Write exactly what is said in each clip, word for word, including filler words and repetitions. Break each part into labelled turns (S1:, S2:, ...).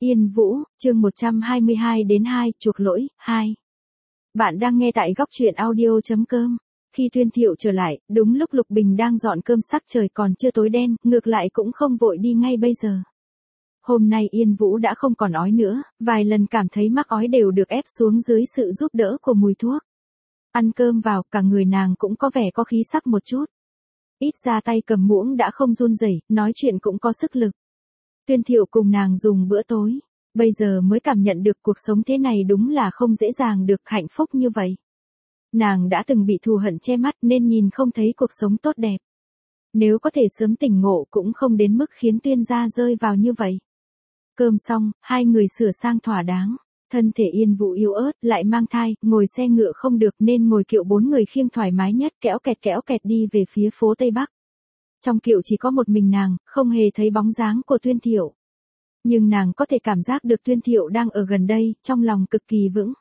S1: Yên Vũ, chương một trăm hai mươi hai đến hai, chuộc lỗi, hai. Bạn đang nghe tại góc truyện audio chấm com. Khi Tuyên Thiệu trở lại, đúng lúc Lục Bình đang dọn cơm sắc trời còn chưa tối đen, ngược lại cũng không vội đi ngay bây giờ. Hôm nay Yên Vũ đã không còn ói nữa, vài lần cảm thấy mắc ói đều được ép xuống dưới sự giúp đỡ của mùi thuốc. Ăn cơm vào, cả người nàng cũng có vẻ có khí sắc một chút. Ít ra tay cầm muỗng đã không run rẩy, nói chuyện cũng có sức lực. Tuyên Thiệu cùng nàng dùng bữa tối, bây giờ mới cảm nhận được cuộc sống thế này đúng là không dễ dàng được hạnh phúc như vậy. Nàng đã từng bị thù hận che mắt nên nhìn không thấy cuộc sống tốt đẹp. Nếu có thể sớm tỉnh ngộ cũng không đến mức khiến Tuyên gia rơi vào như vậy. Cơm xong, hai người sửa sang thỏa đáng. Thân thể Yên Vũ yếu ớt, lại mang thai, ngồi xe ngựa không được nên ngồi kiệu bốn người khiêng thoải mái nhất, kéo kẹt kéo kẹt đi về phía phố Tây Bắc. Trong kiệu chỉ có một mình nàng, không hề thấy bóng dáng của Tuyên Thiệu. Nhưng nàng có thể cảm giác được Tuyên Thiệu đang ở gần đây, trong lòng cực kỳ vững.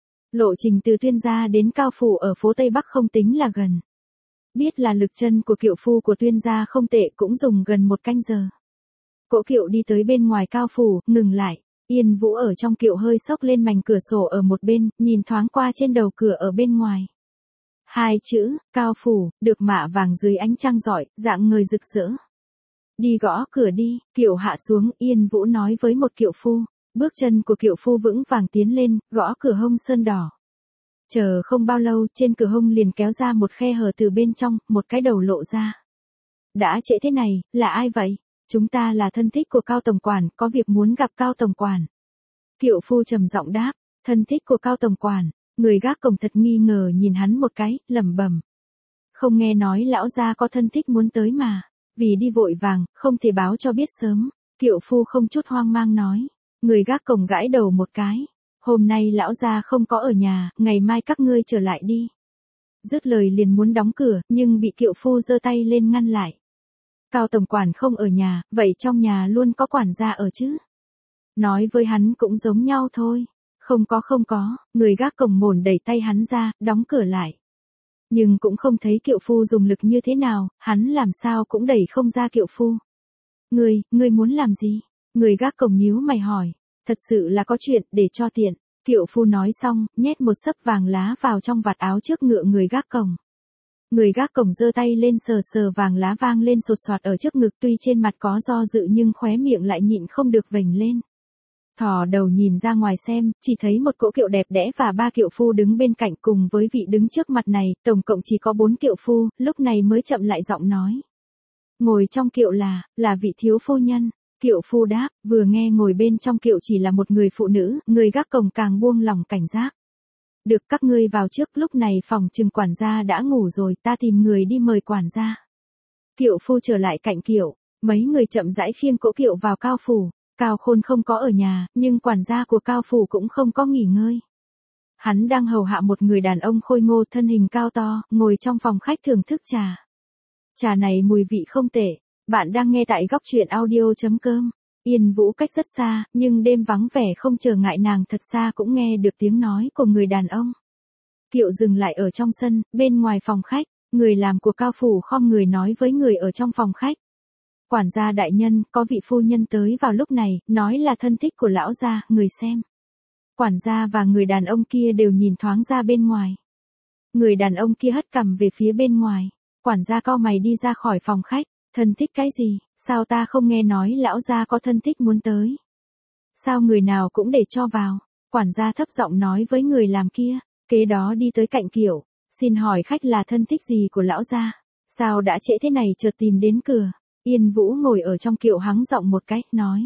S1: Lộ trình từ Tuyên gia đến Cao Phủ ở phố Tây Bắc không tính là gần. Biết là lực chân của kiệu phu của Tuyên gia không tệ cũng dùng gần một canh giờ. Cỗ kiệu đi tới bên ngoài Cao Phủ, ngừng lại. Yên Vũ ở trong kiệu hơi xốc lên mảnh cửa sổ ở một bên, nhìn thoáng qua trên đầu cửa ở bên ngoài. Hai chữ, Cao Phủ, được mạ vàng dưới ánh trăng rọi, dạng người rực rỡ. Đi gõ cửa đi, kiệu hạ xuống, Yên Vũ nói với một kiệu phu. Bước chân của kiệu phu vững vàng tiến lên, gõ cửa hông sơn đỏ. Chờ không bao lâu, trên cửa hông liền kéo ra một khe hở từ bên trong, một cái đầu lộ ra. Đã trễ thế này, là ai vậy? Chúng ta là thân thích của Cao Tổng Quản, có việc muốn gặp Cao Tổng Quản. Kiệu phu trầm giọng đáp, thân thích của Cao Tổng Quản. Người gác cổng thật nghi ngờ nhìn hắn một cái, lẩm bẩm. Không nghe nói lão gia có thân thích muốn tới mà. Vì đi vội vàng, không thể báo cho biết sớm. Kiệu phu không chút hoang mang nói. Người gác cổng gãi đầu một cái. Hôm nay lão gia không có ở nhà, ngày mai các ngươi trở lại đi. Dứt lời liền muốn đóng cửa, nhưng bị kiệu phu giơ tay lên ngăn lại. Cao Tổng Quản không ở nhà, vậy trong nhà luôn có quản gia ở chứ? Nói với hắn cũng giống nhau thôi. Không có không có, người gác cổng mồn đẩy tay hắn ra, đóng cửa lại. Nhưng cũng không thấy kiệu phu dùng lực như thế nào, hắn làm sao cũng đẩy không ra kiệu phu. Ngươi, ngươi muốn làm gì? Người gác cổng nhíu mày hỏi. Thật sự là có chuyện, để cho tiện. Kiệu phu nói xong, nhét một xấp vàng lá vào trong vạt áo trước ngựa người gác cổng. Người gác cổng giơ tay lên sờ sờ vàng lá vang lên sột soạt ở trước ngực, tuy trên mặt có do dự nhưng khóe miệng lại nhịn không được vểnh lên. Thò đầu nhìn ra ngoài xem, chỉ thấy một cỗ kiệu đẹp đẽ và ba kiệu phu đứng bên cạnh cùng với vị đứng trước mặt này, tổng cộng chỉ có bốn kiệu phu, lúc này mới chậm lại giọng nói. Ngồi trong kiệu là, là vị thiếu phu nhân. Kiệu phu đáp, vừa nghe ngồi bên trong kiệu chỉ là một người phụ nữ, người gác cổng càng buông lòng cảnh giác. Được, các ngươi vào trước, lúc này phòng trừng quản gia đã ngủ rồi, ta tìm người đi mời quản gia. Kiệu phu trở lại cạnh kiệu, mấy người chậm rãi khiêng cỗ kiệu vào Cao Phủ. Cao Khôn không có ở nhà, nhưng quản gia của Cao Phủ cũng không có nghỉ ngơi. Hắn đang hầu hạ một người đàn ông khôi ngô thân hình cao to, ngồi trong phòng khách thưởng thức trà. Trà này mùi vị không tệ. Bạn đang nghe tại góc truyện audio chấm com. Yên Vũ cách rất xa, nhưng đêm vắng vẻ không trở ngại nàng thật xa cũng nghe được tiếng nói của người đàn ông. Kiệu dừng lại ở trong sân, bên ngoài phòng khách, người làm của Cao Phủ khom người nói với người ở trong phòng khách. Quản gia đại nhân, có vị phu nhân tới vào lúc này, nói là thân thích của lão gia, người xem. Quản gia và người đàn ông kia đều nhìn thoáng ra bên ngoài. Người đàn ông kia hất cằm về phía bên ngoài. Quản gia cau mày đi ra khỏi phòng khách. Thân thích cái gì, sao ta không nghe nói lão gia có thân thích muốn tới? Sao người nào cũng để cho vào? Quản gia thấp giọng nói với người làm kia, kế đó đi tới cạnh kiệu, xin hỏi khách là thân thích gì của lão gia? Sao đã trễ thế này chợt tìm đến cửa? Yên Vũ ngồi ở trong kiệu hắng giọng một cái, nói.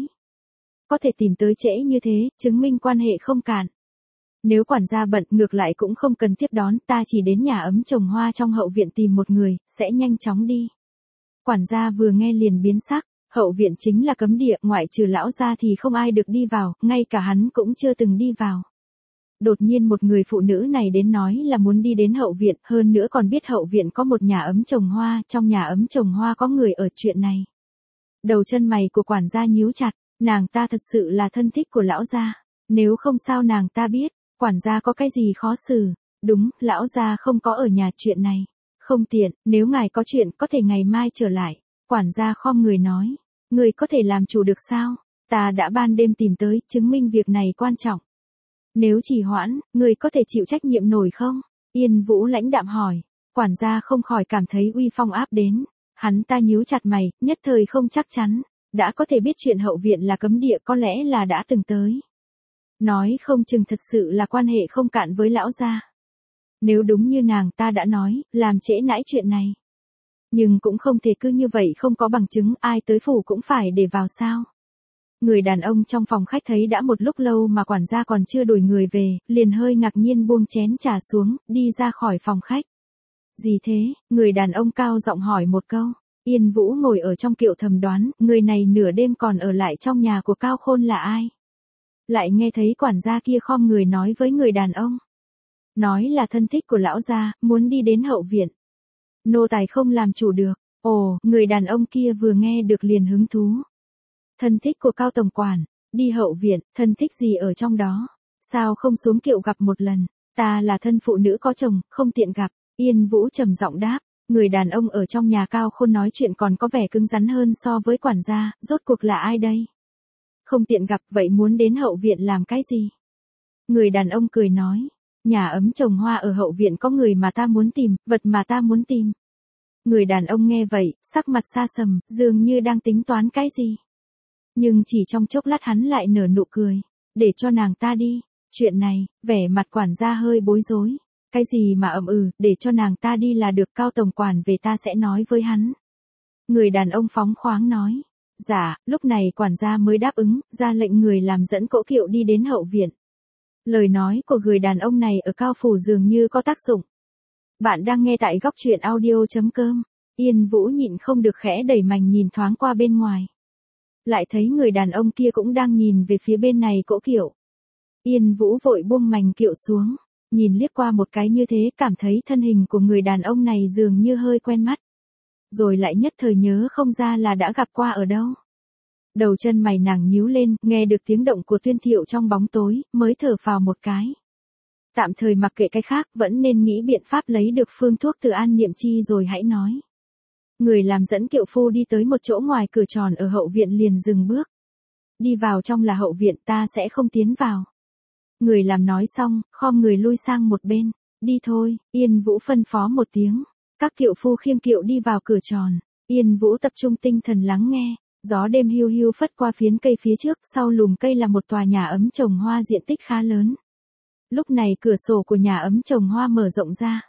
S1: Có thể tìm tới trễ như thế, chứng minh quan hệ không cạn. Nếu quản gia bận ngược lại cũng không cần tiếp đón, ta chỉ đến nhà ấm trồng hoa trong hậu viện tìm một người, sẽ nhanh chóng đi. Quản gia vừa nghe liền biến sắc, hậu viện chính là cấm địa, ngoại trừ lão gia thì không ai được đi vào, ngay cả hắn cũng chưa từng đi vào. Đột nhiên một người phụ nữ này đến nói là muốn đi đến hậu viện, hơn nữa còn biết hậu viện có một nhà ấm trồng hoa, trong nhà ấm trồng hoa có người ở chuyện này. Đầu chân mày của quản gia nhíu chặt, nàng ta thật sự là thân thích của lão gia, nếu không sao nàng ta biết, quản gia có cái gì khó xử, đúng, lão gia không có ở nhà chuyện này. Không tiện, nếu ngài có chuyện có thể ngày mai trở lại. Quản gia khom người nói. Người có thể làm chủ được sao? Ta đã ban đêm tìm tới, chứng minh việc này quan trọng. Nếu trì hoãn, người có thể chịu trách nhiệm nổi không? Yên Vũ lãnh đạm hỏi. Quản gia không khỏi cảm thấy uy phong áp đến. Hắn ta nhíu chặt mày, nhất thời không chắc chắn. Đã có thể biết chuyện hậu viện là cấm địa, có lẽ là đã từng tới. Nói không chừng thật sự là quan hệ không cạn với lão gia. Nếu đúng như nàng ta đã nói, làm trễ nãi chuyện này. Nhưng cũng không thể cứ như vậy không có bằng chứng, ai tới phủ cũng phải để vào sao. Người đàn ông trong phòng khách thấy đã một lúc lâu mà quản gia còn chưa đuổi người về, liền hơi ngạc nhiên buông chén trà xuống, đi ra khỏi phòng khách. Gì thế? Người đàn ông cao giọng hỏi một câu. Yên Vũ ngồi ở trong kiệu thầm đoán, người này nửa đêm còn ở lại trong nhà của Cao Khôn là ai? Lại nghe thấy quản gia kia khom người nói với người đàn ông. Nói là thân thích của lão gia, muốn đi đến hậu viện. Nô tài không làm chủ được. Ồ, người đàn ông kia vừa nghe được liền hứng thú. Thân thích của Cao tổng quản, đi hậu viện, thân thích gì ở trong đó? Sao không xuống kiệu gặp một lần? Ta là thân phụ nữ có chồng, không tiện gặp. Yên Vũ trầm giọng đáp. Người đàn ông ở trong nhà Cao Khôn nói chuyện còn có vẻ cứng rắn hơn so với quản gia, rốt cuộc là ai đây? Không tiện gặp, vậy muốn đến hậu viện làm cái gì? Người đàn ông cười nói. Nhà ấm trồng hoa ở hậu viện có người mà ta muốn tìm, vật mà ta muốn tìm. Người đàn ông nghe vậy, sắc mặt xa sầm, dường như đang tính toán cái gì. Nhưng chỉ trong chốc lát hắn lại nở nụ cười. Để cho nàng ta đi. Chuyện này, vẻ mặt quản gia hơi bối rối. Cái gì mà ậm ừ, để cho nàng ta đi là được, Cao tổng quản về ta sẽ nói với hắn. Người đàn ông phóng khoáng nói. Dạ, lúc này quản gia mới đáp ứng, ra lệnh người làm dẫn cỗ kiệu đi đến hậu viện. Lời nói của người đàn ông này ở Cao phủ dường như có tác dụng. Bạn đang nghe tại góc truyện audio.com. Yên Vũ nhịn không được khẽ đẩy mành nhìn thoáng qua bên ngoài. Lại thấy người đàn ông kia cũng đang nhìn về phía bên này cỗ kiệu. Yên Vũ vội buông mành kiệu xuống, nhìn liếc qua một cái như thế, cảm thấy thân hình của người đàn ông này dường như hơi quen mắt. Rồi lại nhất thời nhớ không ra là đã gặp qua ở đâu. Đầu chân mày nàng nhíu lên, nghe được tiếng động của Tuyên Thiệu trong bóng tối, mới thở phào một cái. Tạm thời mặc kệ cái khác, vẫn nên nghĩ biện pháp lấy được phương thuốc từ An Niệm Chi rồi hãy nói. Người làm dẫn kiệu phu đi tới một chỗ ngoài cửa tròn ở hậu viện liền dừng bước. Đi vào trong là hậu viện, ta sẽ không tiến vào. Người làm nói xong, khom người lui sang một bên. Đi thôi, Yên Vũ phân phó một tiếng. Các kiệu phu khiêng kiệu đi vào cửa tròn. Yên Vũ tập trung tinh thần lắng nghe. Gió đêm hiu hiu phất qua phiến cây phía trước, sau lùm cây là một tòa nhà ấm trồng hoa diện tích khá lớn. Lúc này cửa sổ của nhà ấm trồng hoa mở rộng ra.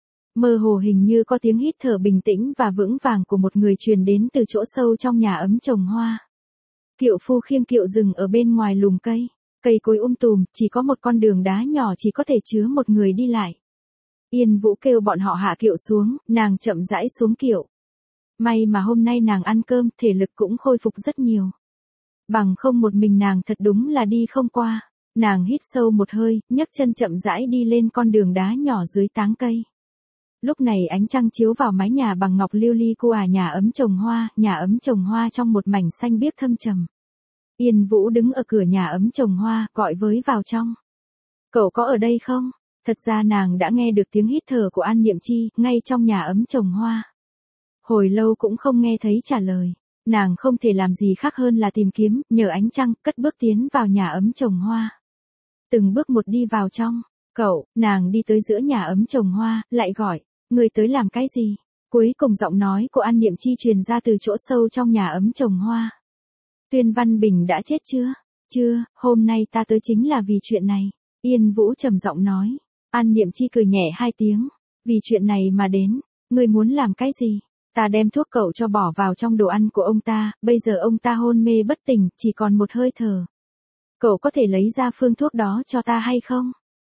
S1: Mơ hồ hình như có tiếng hít thở bình tĩnh và vững vàng của một người truyền đến từ chỗ sâu trong nhà ấm trồng hoa. Kiệu phu khiêng kiệu dừng ở bên ngoài lùm cây. Cây cối um tùm, chỉ có một con đường đá nhỏ chỉ có thể chứa một người đi lại. Yên Vũ kêu bọn họ hạ kiệu xuống, nàng chậm rãi xuống kiệu. May mà hôm nay nàng ăn cơm, thể lực cũng khôi phục rất nhiều. Bằng không một mình nàng thật đúng là đi không qua. Nàng hít sâu một hơi, nhấc chân chậm rãi đi lên con đường đá nhỏ dưới táng cây. Lúc này ánh trăng chiếu vào mái nhà bằng ngọc lưu ly cu à nhà ấm trồng hoa, nhà ấm trồng hoa trong một mảnh xanh biếc thâm trầm. Yên Vũ đứng ở cửa nhà ấm trồng hoa, gọi với vào trong. Cậu có ở đây không? Thật ra nàng đã nghe được tiếng hít thở của An Niệm Chi, ngay trong nhà ấm trồng hoa. Hồi lâu cũng không nghe thấy trả lời. Nàng không thể làm gì khác hơn là tìm kiếm, nhờ ánh trăng, cất bước tiến vào nhà ấm trồng hoa. Từng bước một đi vào trong. Cậu, nàng đi tới giữa nhà ấm trồng hoa, lại gọi. Người tới làm cái gì? Cuối cùng giọng nói của An Niệm Chi truyền ra từ chỗ sâu trong nhà ấm trồng hoa. Tuyên Văn Bình đã chết chưa? Chưa, hôm nay ta tới chính là vì chuyện này. Yên Vũ trầm giọng nói. An Niệm Chi cười nhẹ hai tiếng. Vì chuyện này mà đến. Ngươi muốn làm cái gì? Ta đem thuốc cậu cho bỏ vào trong đồ ăn của ông ta, bây giờ ông ta hôn mê bất tỉnh, chỉ còn một hơi thở. Cậu có thể lấy ra phương thuốc đó cho ta hay không?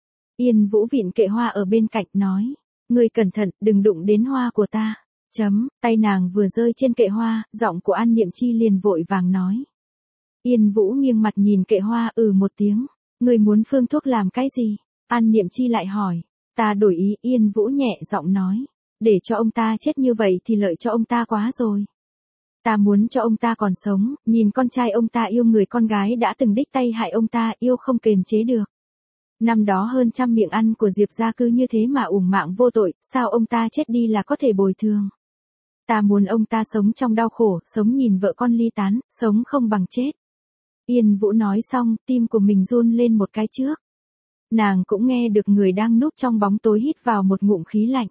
S1: Yên Vũ vịn kệ hoa ở bên cạnh nói. Ngươi cẩn thận, đừng đụng đến hoa của ta. Chấm, tay nàng vừa rơi trên kệ hoa, giọng của An Niệm Chi liền vội vàng nói. Yên Vũ nghiêng mặt nhìn kệ hoa, ừ một tiếng. Ngươi muốn phương thuốc làm cái gì? An Niệm Chi lại hỏi. Ta đổi ý, Yên Vũ nhẹ giọng nói. Để cho ông ta chết như vậy thì lợi cho ông ta quá rồi. Ta muốn cho ông ta còn sống, nhìn con trai ông ta yêu người con gái đã từng đích tay hại ông ta, yêu không kềm chế được. Năm đó hơn trăm miệng ăn của Diệp gia cứ như thế mà uổng mạng vô tội, sao ông ta chết đi là có thể bồi thường. Ta muốn ông ta sống trong đau khổ, sống nhìn vợ con ly tán, sống không bằng chết. Yên Vũ nói xong, tim của mình run lên một cái trước. Nàng cũng nghe được người đang núp trong bóng tối hít vào một ngụm khí lạnh.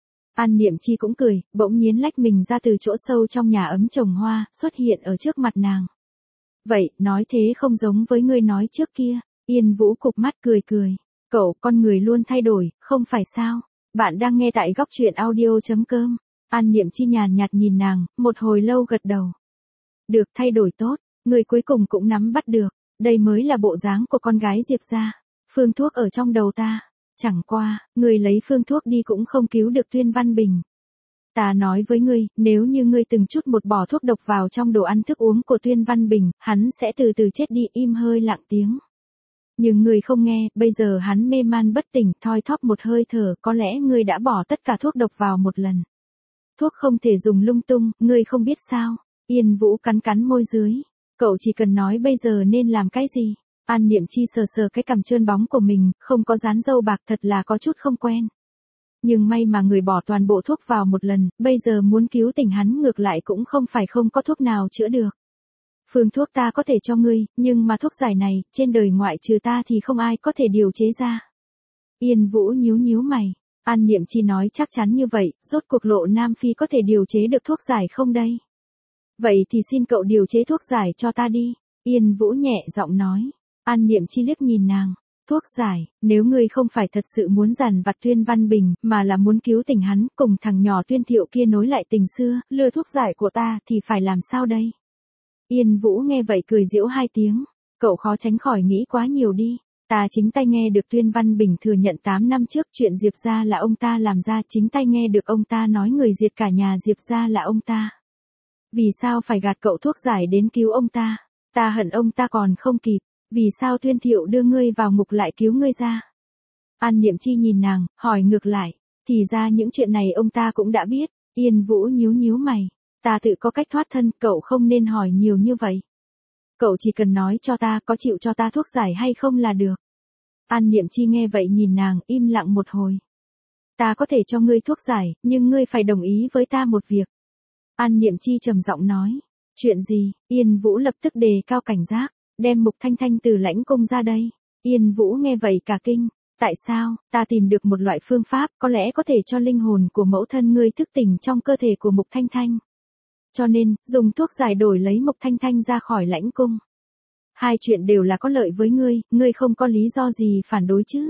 S1: An Niệm Chi cũng cười, bỗng nhiên lách mình ra từ chỗ sâu trong nhà ấm trồng hoa, xuất hiện ở trước mặt nàng. Vậy, nói thế không giống với ngươi nói trước kia. Yên Vũ cụp mắt cười cười. Cậu, con người luôn thay đổi, không phải sao? Bạn đang nghe tại góc truyện audio.com. An Niệm Chi nhàn nhạt nhìn nàng, một hồi lâu gật đầu. Được, thay đổi tốt, người cuối cùng cũng nắm bắt được. Đây mới là bộ dáng của con gái Diệp gia. Phương thuốc ở trong đầu ta. Chẳng qua, người lấy phương thuốc đi cũng không cứu được Tuyên Văn Bình. Ta nói với ngươi, nếu như ngươi từng chút một bỏ thuốc độc vào trong đồ ăn thức uống của Tuyên Văn Bình, hắn sẽ từ từ chết đi. Im hơi lặng tiếng. Nhưng ngươi không nghe, bây giờ hắn mê man bất tỉnh, thoi thóp một hơi thở, có lẽ ngươi đã bỏ tất cả thuốc độc vào một lần. Thuốc không thể dùng lung tung, ngươi không biết sao? Yên Vũ cắn cắn môi dưới. Cậu chỉ cần nói bây giờ nên làm cái gì? An Niệm Chi sờ sờ cái cằm trơn bóng của mình, không có dán dâu bạc, thật là có chút không quen. Nhưng may mà người bỏ toàn bộ thuốc vào một lần, bây giờ muốn cứu tỉnh hắn ngược lại cũng không phải không có thuốc nào chữa được. Phương thuốc ta có thể cho ngươi, nhưng mà thuốc giải này, trên đời ngoại trừ ta thì không ai có thể điều chế ra. Yên Vũ nhíu nhíu mày. An Niệm Chi nói chắc chắn như vậy, rốt cuộc Lộ Nam Phi có thể điều chế được thuốc giải không đây? Vậy thì xin cậu điều chế thuốc giải cho ta đi. Yên Vũ nhẹ giọng nói. An Niệm Chi liếc nhìn nàng. Thuốc giải, nếu ngươi không phải thật sự muốn giàn vặt Tuyên Văn Bình, mà là muốn cứu tỉnh hắn, cùng thằng nhỏ Tuyên Thiệu kia nối lại tình xưa, lừa thuốc giải của ta, thì phải làm sao đây? Yên Vũ nghe vậy cười giễu hai tiếng. Cậu khó tránh khỏi nghĩ quá nhiều đi. Ta chính tay nghe được Tuyên Văn Bình thừa nhận tám năm trước chuyện Diệp gia là ông ta làm ra, chính tay nghe được ông ta nói người diệt cả nhà Diệp gia là ông ta. Vì sao phải gạt cậu thuốc giải đến cứu ông ta? Ta hận ông ta còn không kịp. Vì sao Tuyên Thiệu đưa ngươi vào ngục lại cứu ngươi ra? An Niệm Chi nhìn nàng, hỏi ngược lại. Thì ra những chuyện này ông ta cũng đã biết. Yên Vũ nhíu nhíu mày. Ta tự có cách thoát thân, cậu không nên hỏi nhiều như vậy. Cậu chỉ cần nói cho ta có chịu cho ta thuốc giải hay không là được. An Niệm Chi nghe vậy nhìn nàng, im lặng một hồi. Ta có thể cho ngươi thuốc giải, nhưng ngươi phải đồng ý với ta một việc. An Niệm Chi trầm giọng nói. Chuyện gì? Yên Vũ lập tức đề cao cảnh giác. Đem Mục Thanh Thanh từ lãnh cung ra đây. Yên Vũ nghe vậy cả kinh. Tại sao? Ta tìm được một loại phương pháp, có lẽ có thể cho linh hồn của mẫu thân ngươi thức tỉnh trong cơ thể của Mục Thanh Thanh. Cho nên, dùng thuốc giải đổi lấy Mục Thanh Thanh ra khỏi lãnh cung. Hai chuyện đều là có lợi với ngươi, ngươi không có lý do gì phản đối chứ.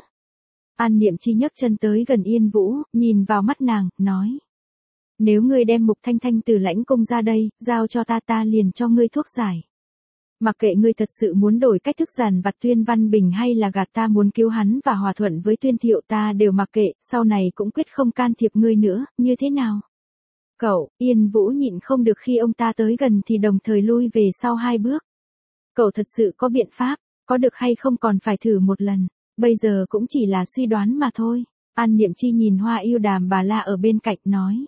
S1: An Niệm Chi nhấc chân tới gần Yên Vũ, nhìn vào mắt nàng, nói. Nếu ngươi đem Mục Thanh Thanh từ lãnh cung ra đây, giao cho ta ta liền cho ngươi thuốc giải. Mặc kệ ngươi thật sự muốn đổi cách thức giàn vặt Tuyên Văn Bình hay là gạt ta muốn cứu hắn và hòa thuận với Tuyên Thiệu, ta đều mặc kệ, sau này cũng quyết không can thiệp ngươi nữa, như thế nào? Cậu, Yên Vũ nhịn không được khi ông ta tới gần thì đồng thời lui về sau hai bước. Cậu thật sự có biện pháp, có được hay không còn phải thử một lần, bây giờ cũng chỉ là suy đoán mà thôi. An Niệm Chi nhìn Hoa Yêu Đàm bà La ở bên cạnh nói.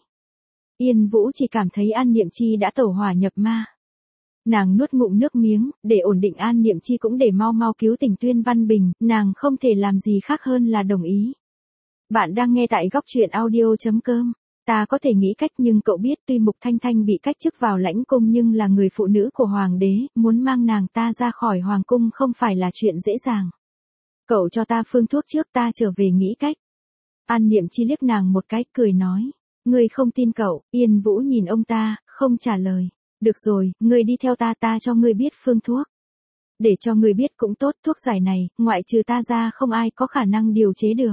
S1: Yên Vũ chỉ cảm thấy An Niệm Chi đã tẩu hỏa nhập ma. Nàng nuốt ngụm nước miếng, để ổn định An Niệm Chi cũng để mau mau cứu tỉnh Tuyên Văn Bình, nàng không thể làm gì khác hơn là đồng ý. Bạn đang nghe tại góc truyện audio.com. Ta có thể nghĩ cách nhưng cậu biết tuy Mục Thanh Thanh bị cách chức vào lãnh cung nhưng là người phụ nữ của Hoàng đế, muốn mang nàng ta ra khỏi Hoàng cung không phải là chuyện dễ dàng. Cậu cho ta phương thuốc trước ta trở về nghĩ cách. An Niệm Chi liếc nàng một cái, cười nói. Ngươi không tin cậu, Yên Vũ nhìn ông ta, không trả lời. Được rồi, ngươi đi theo ta ta cho ngươi biết phương thuốc. Để cho ngươi biết cũng tốt, thuốc giải này, ngoại trừ ta ra không ai có khả năng điều chế được.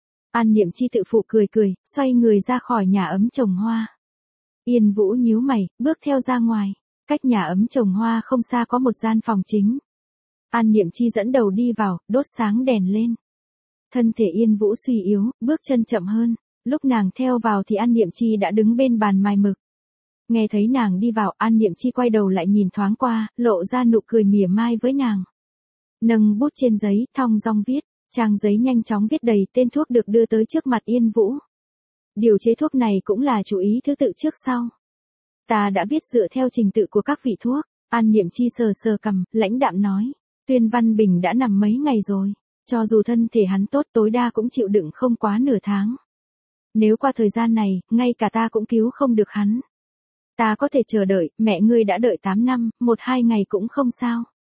S1: An Niệm Chi tự phụ cười cười, xoay người ra khỏi nhà ấm trồng hoa. Yên Vũ nhíu mày, bước theo ra ngoài. Cách nhà ấm trồng hoa không xa có một gian phòng chính. An Niệm Chi dẫn đầu đi vào, đốt sáng đèn lên. Thân thể Yên Vũ suy yếu, bước chân chậm hơn. Lúc nàng theo vào thì An Niệm Chi đã đứng bên bàn mài mực. Nghe thấy nàng đi vào, An Niệm Chi quay đầu lại nhìn thoáng qua, lộ ra nụ cười mỉa mai với nàng. Nâng bút trên giấy, thong dong viết. Trang giấy nhanh chóng viết đầy tên thuốc được đưa tới trước mặt Yên Vũ. Điều chế thuốc này cũng là chú ý thứ tự trước sau. Ta đã viết dựa theo trình tự của các vị thuốc. An Niệm Chi sờ sờ cằm, lãnh đạm nói. Tuyên Văn Bình đã nằm mấy ngày rồi. Cho dù thân thể hắn tốt tối đa cũng chịu đựng không quá nửa tháng. Nếu qua thời gian này, ngay cả ta cũng cứu không được hắn. Ta có thể chờ đợi, mẹ ngươi đã đợi tám năm, một hai ngày cũng không sao.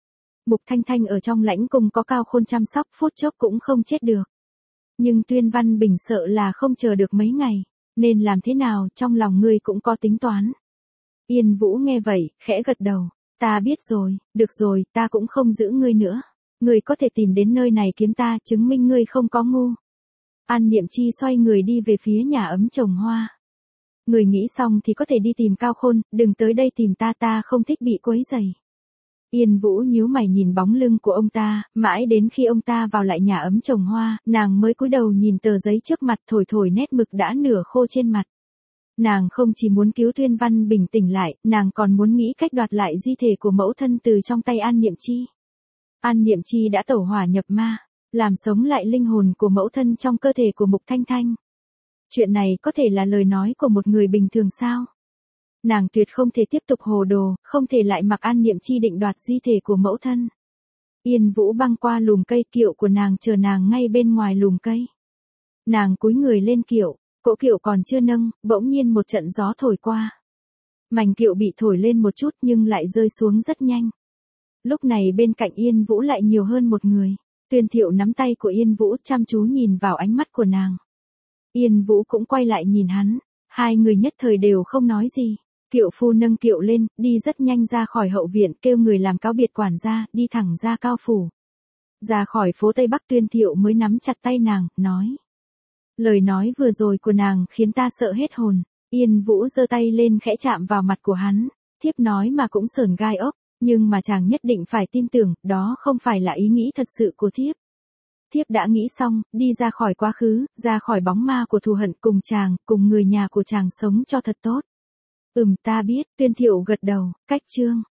S1: Mục Thanh Thanh ở trong lãnh cung có Cao Khôn chăm sóc, phút chốc cũng không chết được. Nhưng Tuyên Văn Bình sợ là không chờ được mấy ngày, nên làm thế nào, trong lòng ngươi cũng có tính toán. Yên Vũ nghe vậy, khẽ gật đầu, ta biết rồi, được rồi, ta cũng không giữ ngươi nữa. Ngươi có thể tìm đến nơi này kiếm ta, chứng minh ngươi không có ngu. An Niệm Chi xoay người đi về phía nhà ấm trồng hoa. Người nghĩ xong thì có thể đi tìm Cao Khôn, đừng tới đây tìm ta, ta không thích bị quấy rầy. Yên Vũ nhíu mày nhìn bóng lưng của ông ta, mãi đến khi ông ta vào lại nhà ấm trồng hoa, nàng mới cúi đầu nhìn tờ giấy trước mặt, thổi thổi nét mực đã nửa khô trên mặt. Nàng không chỉ muốn cứu Tuyên Văn bình tỉnh lại, nàng còn muốn nghĩ cách đoạt lại di thể của mẫu thân từ trong tay An Niệm Chi. An Niệm Chi đã tẩu hỏa nhập ma, làm sống lại linh hồn của mẫu thân trong cơ thể của Mục Thanh Thanh. Chuyện này có thể là lời nói của một người bình thường sao? Nàng tuyệt không thể tiếp tục hồ đồ, không thể lại mặc An Niệm Chi định đoạt di thể của mẫu thân. Yên Vũ băng qua lùm cây, kiệu của nàng chờ nàng ngay bên ngoài lùm cây. Nàng cúi người lên kiệu, cỗ kiệu còn chưa nâng, bỗng nhiên một trận gió thổi qua. Mảnh kiệu bị thổi lên một chút nhưng lại rơi xuống rất nhanh. Lúc này bên cạnh Yên Vũ lại nhiều hơn một người. Tuyên Thiệu nắm tay của Yên Vũ, chăm chú nhìn vào ánh mắt của nàng. Yên Vũ cũng quay lại nhìn hắn, hai người nhất thời đều không nói gì. Kiệu phu nâng kiệu lên, đi rất nhanh ra khỏi hậu viện, kêu người làm cáo biệt quản gia, đi thẳng ra Cao phủ. Ra khỏi phố Tây Bắc, Tuyên Thiệu mới nắm chặt tay nàng, nói. Lời nói vừa rồi của nàng khiến ta sợ hết hồn. Yên Vũ giơ tay lên khẽ chạm vào mặt của hắn, thiếp nói mà cũng sởn gai ốc, nhưng mà chàng nhất định phải tin tưởng, đó không phải là ý nghĩ thật sự của thiếp. Thiếp đã nghĩ xong, đi ra khỏi quá khứ, ra khỏi bóng ma của thù hận, cùng chàng, cùng người nhà của chàng sống cho thật tốt. Ừm, ta biết, Tuyên Thiệu gật đầu, cách chương.